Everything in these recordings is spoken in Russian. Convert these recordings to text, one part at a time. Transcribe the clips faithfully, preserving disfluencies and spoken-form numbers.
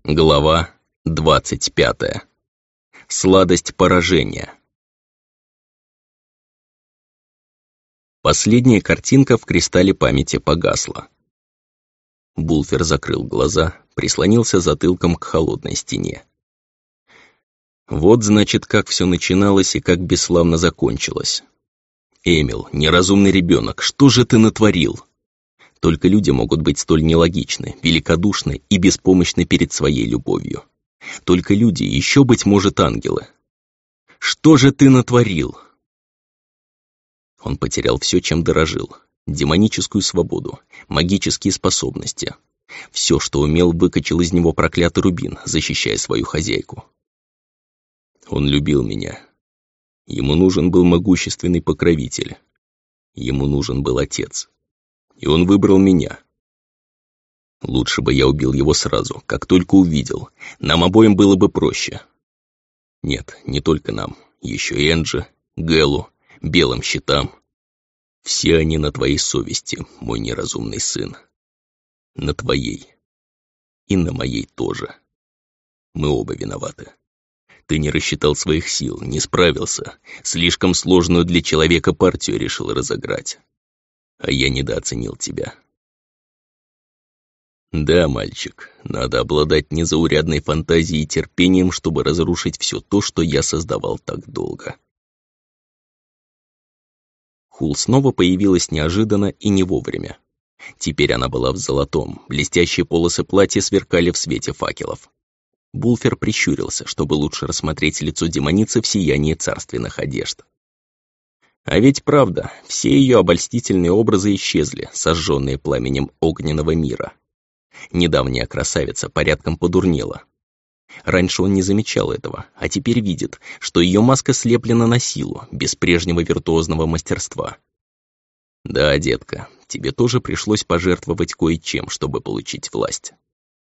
Глава двадцать пятая. Сладость поражения. Последняя картинка в кристалле памяти погасла. Булфер закрыл глаза, прислонился затылком к холодной стене. Вот, значит, как все начиналось и как бесславно закончилось. Эмил, неразумный ребенок, что же ты натворил? Только люди могут быть столь нелогичны, великодушны и беспомощны перед своей любовью. Только люди, еще, быть может, ангелы. Что же ты натворил? Он потерял все, чем дорожил. Демоническую свободу, магические способности. Все, что умел, выкачал из него проклятый рубин, защищая свою хозяйку. Он любил меня. Ему нужен был могущественный покровитель. Ему нужен был отец. И он выбрал меня. Лучше бы я убил его сразу, как только увидел. Нам обоим было бы проще. Нет, не только нам. Еще и Энджи, Гэлу, Белым Щитам. Все они на твоей совести, мой неразумный сын. На твоей. И на моей тоже. Мы оба виноваты. Ты не рассчитал своих сил, не справился. Слишком сложную для человека партию решил разыграть. А я недооценил тебя. Да, мальчик, надо обладать незаурядной фантазией и терпением, чтобы разрушить все то, что я создавал так долго. Хул снова появилась неожиданно и не вовремя. Теперь она была в золотом, блестящие полосы платья сверкали в свете факелов. Булфер прищурился, чтобы лучше рассмотреть лицо демоницы в сиянии царственных одежд. А ведь правда, все ее обольстительные образы исчезли, сожженные пламенем огненного мира. Недавняя красавица порядком подурнела. Раньше он не замечал этого, а теперь видит, что ее маска слеплена на силу, без прежнего виртуозного мастерства. Да, детка, тебе тоже пришлось пожертвовать кое-чем, чтобы получить власть.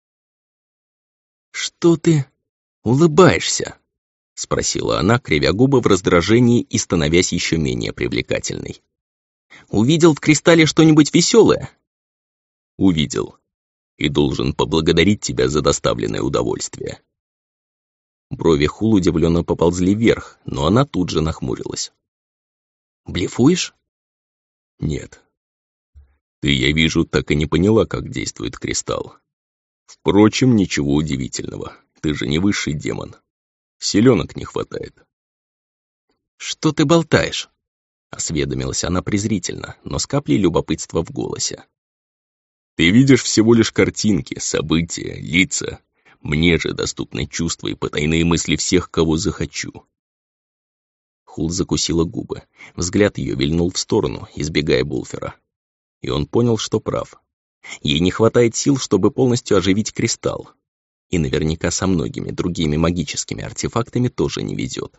«Что ты улыбаешься?» — спросила она, кривя губы в раздражении и становясь еще менее привлекательной. «Увидел в кристалле что-нибудь веселое?» «Увидел. И должен поблагодарить тебя за доставленное удовольствие». Брови Хул удивленно поползли вверх, но она тут же нахмурилась. «Блефуешь?» «Нет. Ты, я вижу, так и не поняла, как действует кристалл. Впрочем, ничего удивительного. Ты же не высший демон. Селенок не хватает». «Что ты болтаешь?» — осведомилась она презрительно, но с каплей любопытства в голосе. «Ты видишь всего лишь картинки, события, лица. Мне же доступны чувства и потайные мысли всех, кого захочу». Хул закусила губы. Взгляд ее вильнул в сторону, избегая Булфера. И он понял, что прав. Ей не хватает сил, чтобы полностью оживить кристалл. И наверняка со многими другими магическими артефактами тоже не везет.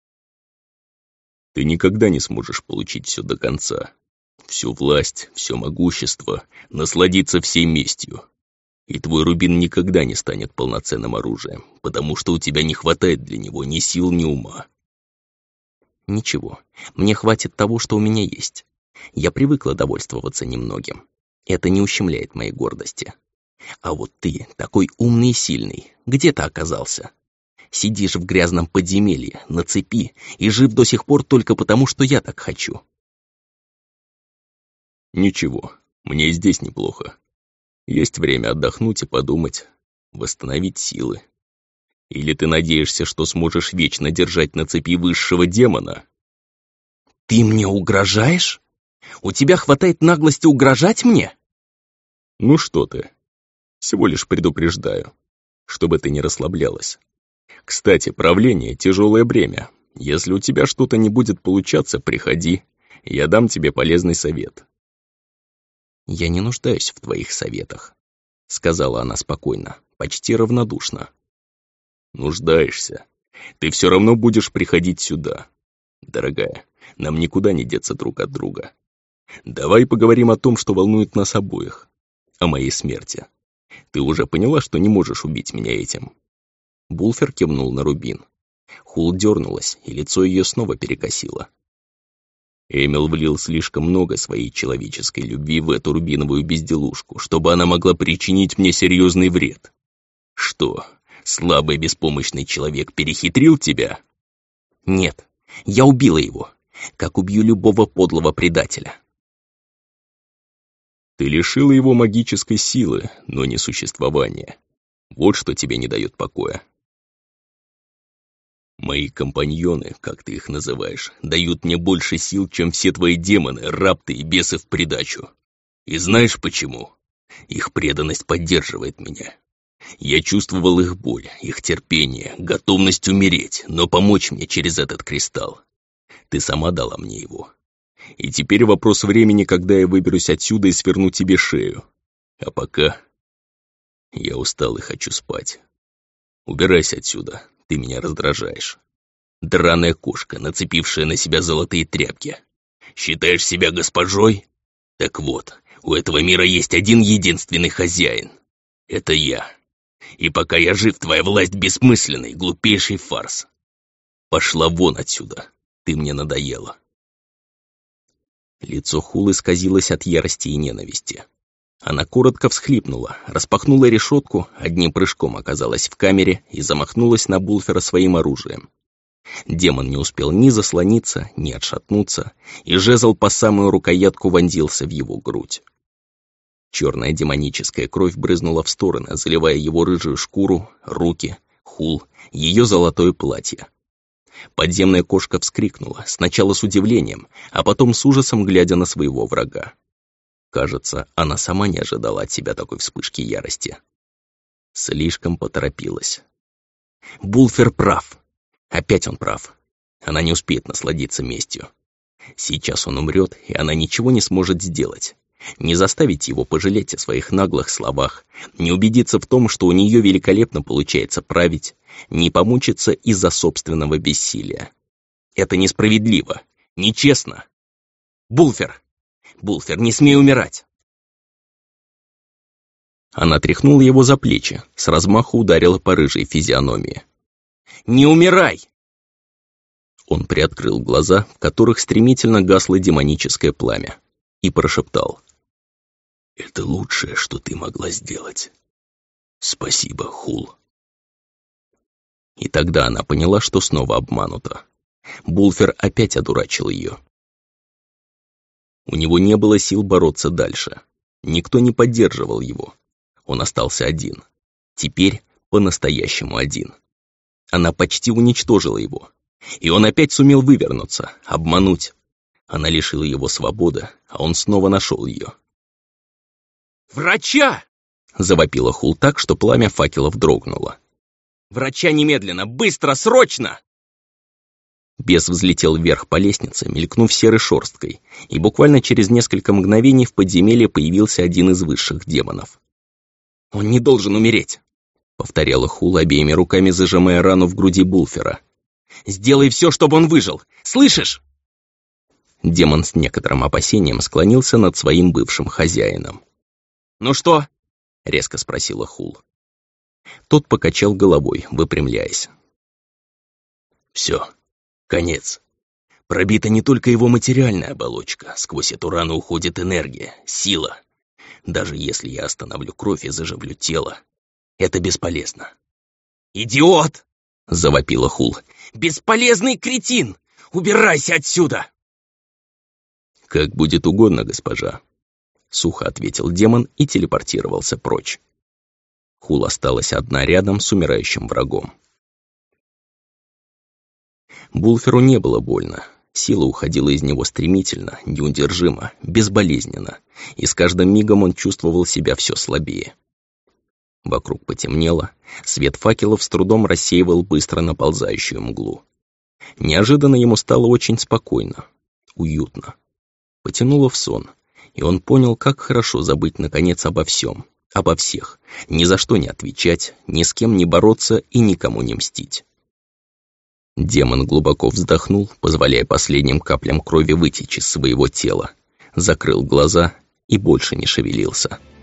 Ты никогда не сможешь получить все до конца. Всю власть, все могущество, насладиться всей местью. И твой рубин никогда не станет полноценным оружием, потому что у тебя не хватает для него ни сил, ни ума. Ничего, мне хватит того, что у меня есть. Я привыкла довольствоваться немногим. Это не ущемляет моей гордости. А вот ты, такой умный и сильный, где ты оказался? Сидишь в грязном подземелье, на цепи, и жив до сих пор только потому, что я так хочу. Ничего, мне и здесь неплохо. Есть время отдохнуть и подумать, восстановить силы. Или ты надеешься, что сможешь вечно держать на цепи высшего демона? Ты мне угрожаешь? У тебя хватает наглости угрожать мне? Ну что ты, всего лишь предупреждаю, чтобы ты не расслаблялась. Кстати, правление — тяжелое бремя. Если у тебя что-то не будет получаться, приходи, я дам тебе полезный совет. Я не нуждаюсь в твоих советах, сказала она спокойно, почти равнодушно. Нуждаешься. Ты все равно будешь приходить сюда. Дорогая, нам никуда не деться друг от друга. Давай поговорим о том, что волнует нас обоих. О моей смерти. Ты уже поняла, что не можешь убить меня этим?» Булфер кивнул на рубин. Хул дернулась, и лицо ее снова перекосило. Эмил влил слишком много своей человеческой любви в эту рубиновую безделушку, чтобы она могла причинить мне серьезный вред. Что, Слабый беспомощный человек перехитрил тебя? Нет, я убила его, как убью любого подлого предателя. Ты лишила его магической силы, но не существования. Вот что тебе не дает покоя. Мои компаньоны, как ты их называешь, дают мне больше сил, чем все твои демоны, рапты и бесы в придачу. И знаешь почему? Их преданность поддерживает меня. Я чувствовал их боль, их терпение, готовность умереть, но помочь мне через этот кристалл. Ты сама дала мне его. И теперь вопрос времени, когда я выберусь отсюда и сверну тебе шею. А пока я устал и хочу спать. Убирайся отсюда, ты меня раздражаешь. Драная кошка, нацепившая на себя золотые тряпки. Считаешь себя госпожой? Так вот, у этого мира есть один единственный хозяин. Это я. И пока я жив, твоя власть бессмысленный, глупейший фарс. Пошла вон отсюда, ты мне надоела. Лицо Хул исказилось от ярости и ненависти. Она коротко всхлипнула, распахнула решетку, одним прыжком оказалась в камере и замахнулась на Булфера своим оружием. Демон не успел ни заслониться, ни отшатнуться, и жезл по самую рукоятку вонзился в его грудь. Черная демоническая кровь брызнула в стороны, заливая его рыжую шкуру, руки, Хул, ее золотое платье. Подземная кошка вскрикнула, сначала с удивлением, а потом с ужасом, глядя на своего врага. Кажется, она сама не ожидала от себя такой вспышки ярости. Слишком поторопилась. Булфер прав. Опять он прав. Она не успеет насладиться местью. Сейчас он умрет, и она ничего не сможет сделать. Не заставить его пожалеть о своих наглых словах, не убедиться в том, что у нее великолепно получается править, не помучиться из-за собственного бессилия. Это несправедливо, нечестно. Булфер! Булфер, не смей умирать! Она тряхнула его за плечи, с размаху ударила по рыжей физиономии. «Не умирай!» Он приоткрыл глаза, в которых стремительно гасло демоническое пламя, и прошептал. «Это лучшее, что ты могла сделать. Спасибо, Хул». И тогда она поняла, что снова обманута. Булфер опять одурачил ее. У него не было сил бороться дальше. Никто не поддерживал его. Он остался один. Теперь по-настоящему один. Она почти уничтожила его. И он опять сумел вывернуться, обмануть. Она лишила его свободы, а он снова нашел ее. «Врача!» — завопила Хул так, что пламя факелов дрогнуло. «Врача немедленно! Быстро! Срочно!» Бес взлетел вверх по лестнице, мелькнув серой шерсткой, и буквально через несколько мгновений в подземелье появился один из высших демонов. «Он не должен умереть!» — повторяла Хул, обеими руками зажимая рану в груди Булфера. «Сделай все, чтобы он выжил! Слышишь?» Демон с некоторым опасением склонился над своим бывшим хозяином. «Ну что?» — резко спросила Хул. Тот покачал головой, выпрямляясь. «Все, конец. Пробита не только его материальная оболочка, сквозь эту рану уходит энергия, сила. Даже если я остановлю кровь и заживлю тело, это бесполезно». «Идиот!» — завопила Хул. «Бесполезный кретин! Убирайся отсюда!» «Как будет угодно, госпожа», — сухо ответил демон и телепортировался прочь. Хул осталась одна рядом с умирающим врагом. Булферу не было больно. Сила уходила из него стремительно, неудержимо, безболезненно, и с каждым мигом он чувствовал себя все слабее. Вокруг потемнело, свет факелов с трудом рассеивал быстро наползающую мглу. Неожиданно ему стало очень спокойно, уютно. Потянуло в сон, и он понял, как хорошо забыть наконец обо всем, обо всех, ни за что не отвечать, ни с кем не бороться и никому не мстить. Демон глубоко вздохнул, позволяя последним каплям крови вытечь из своего тела, закрыл глаза и больше не шевелился.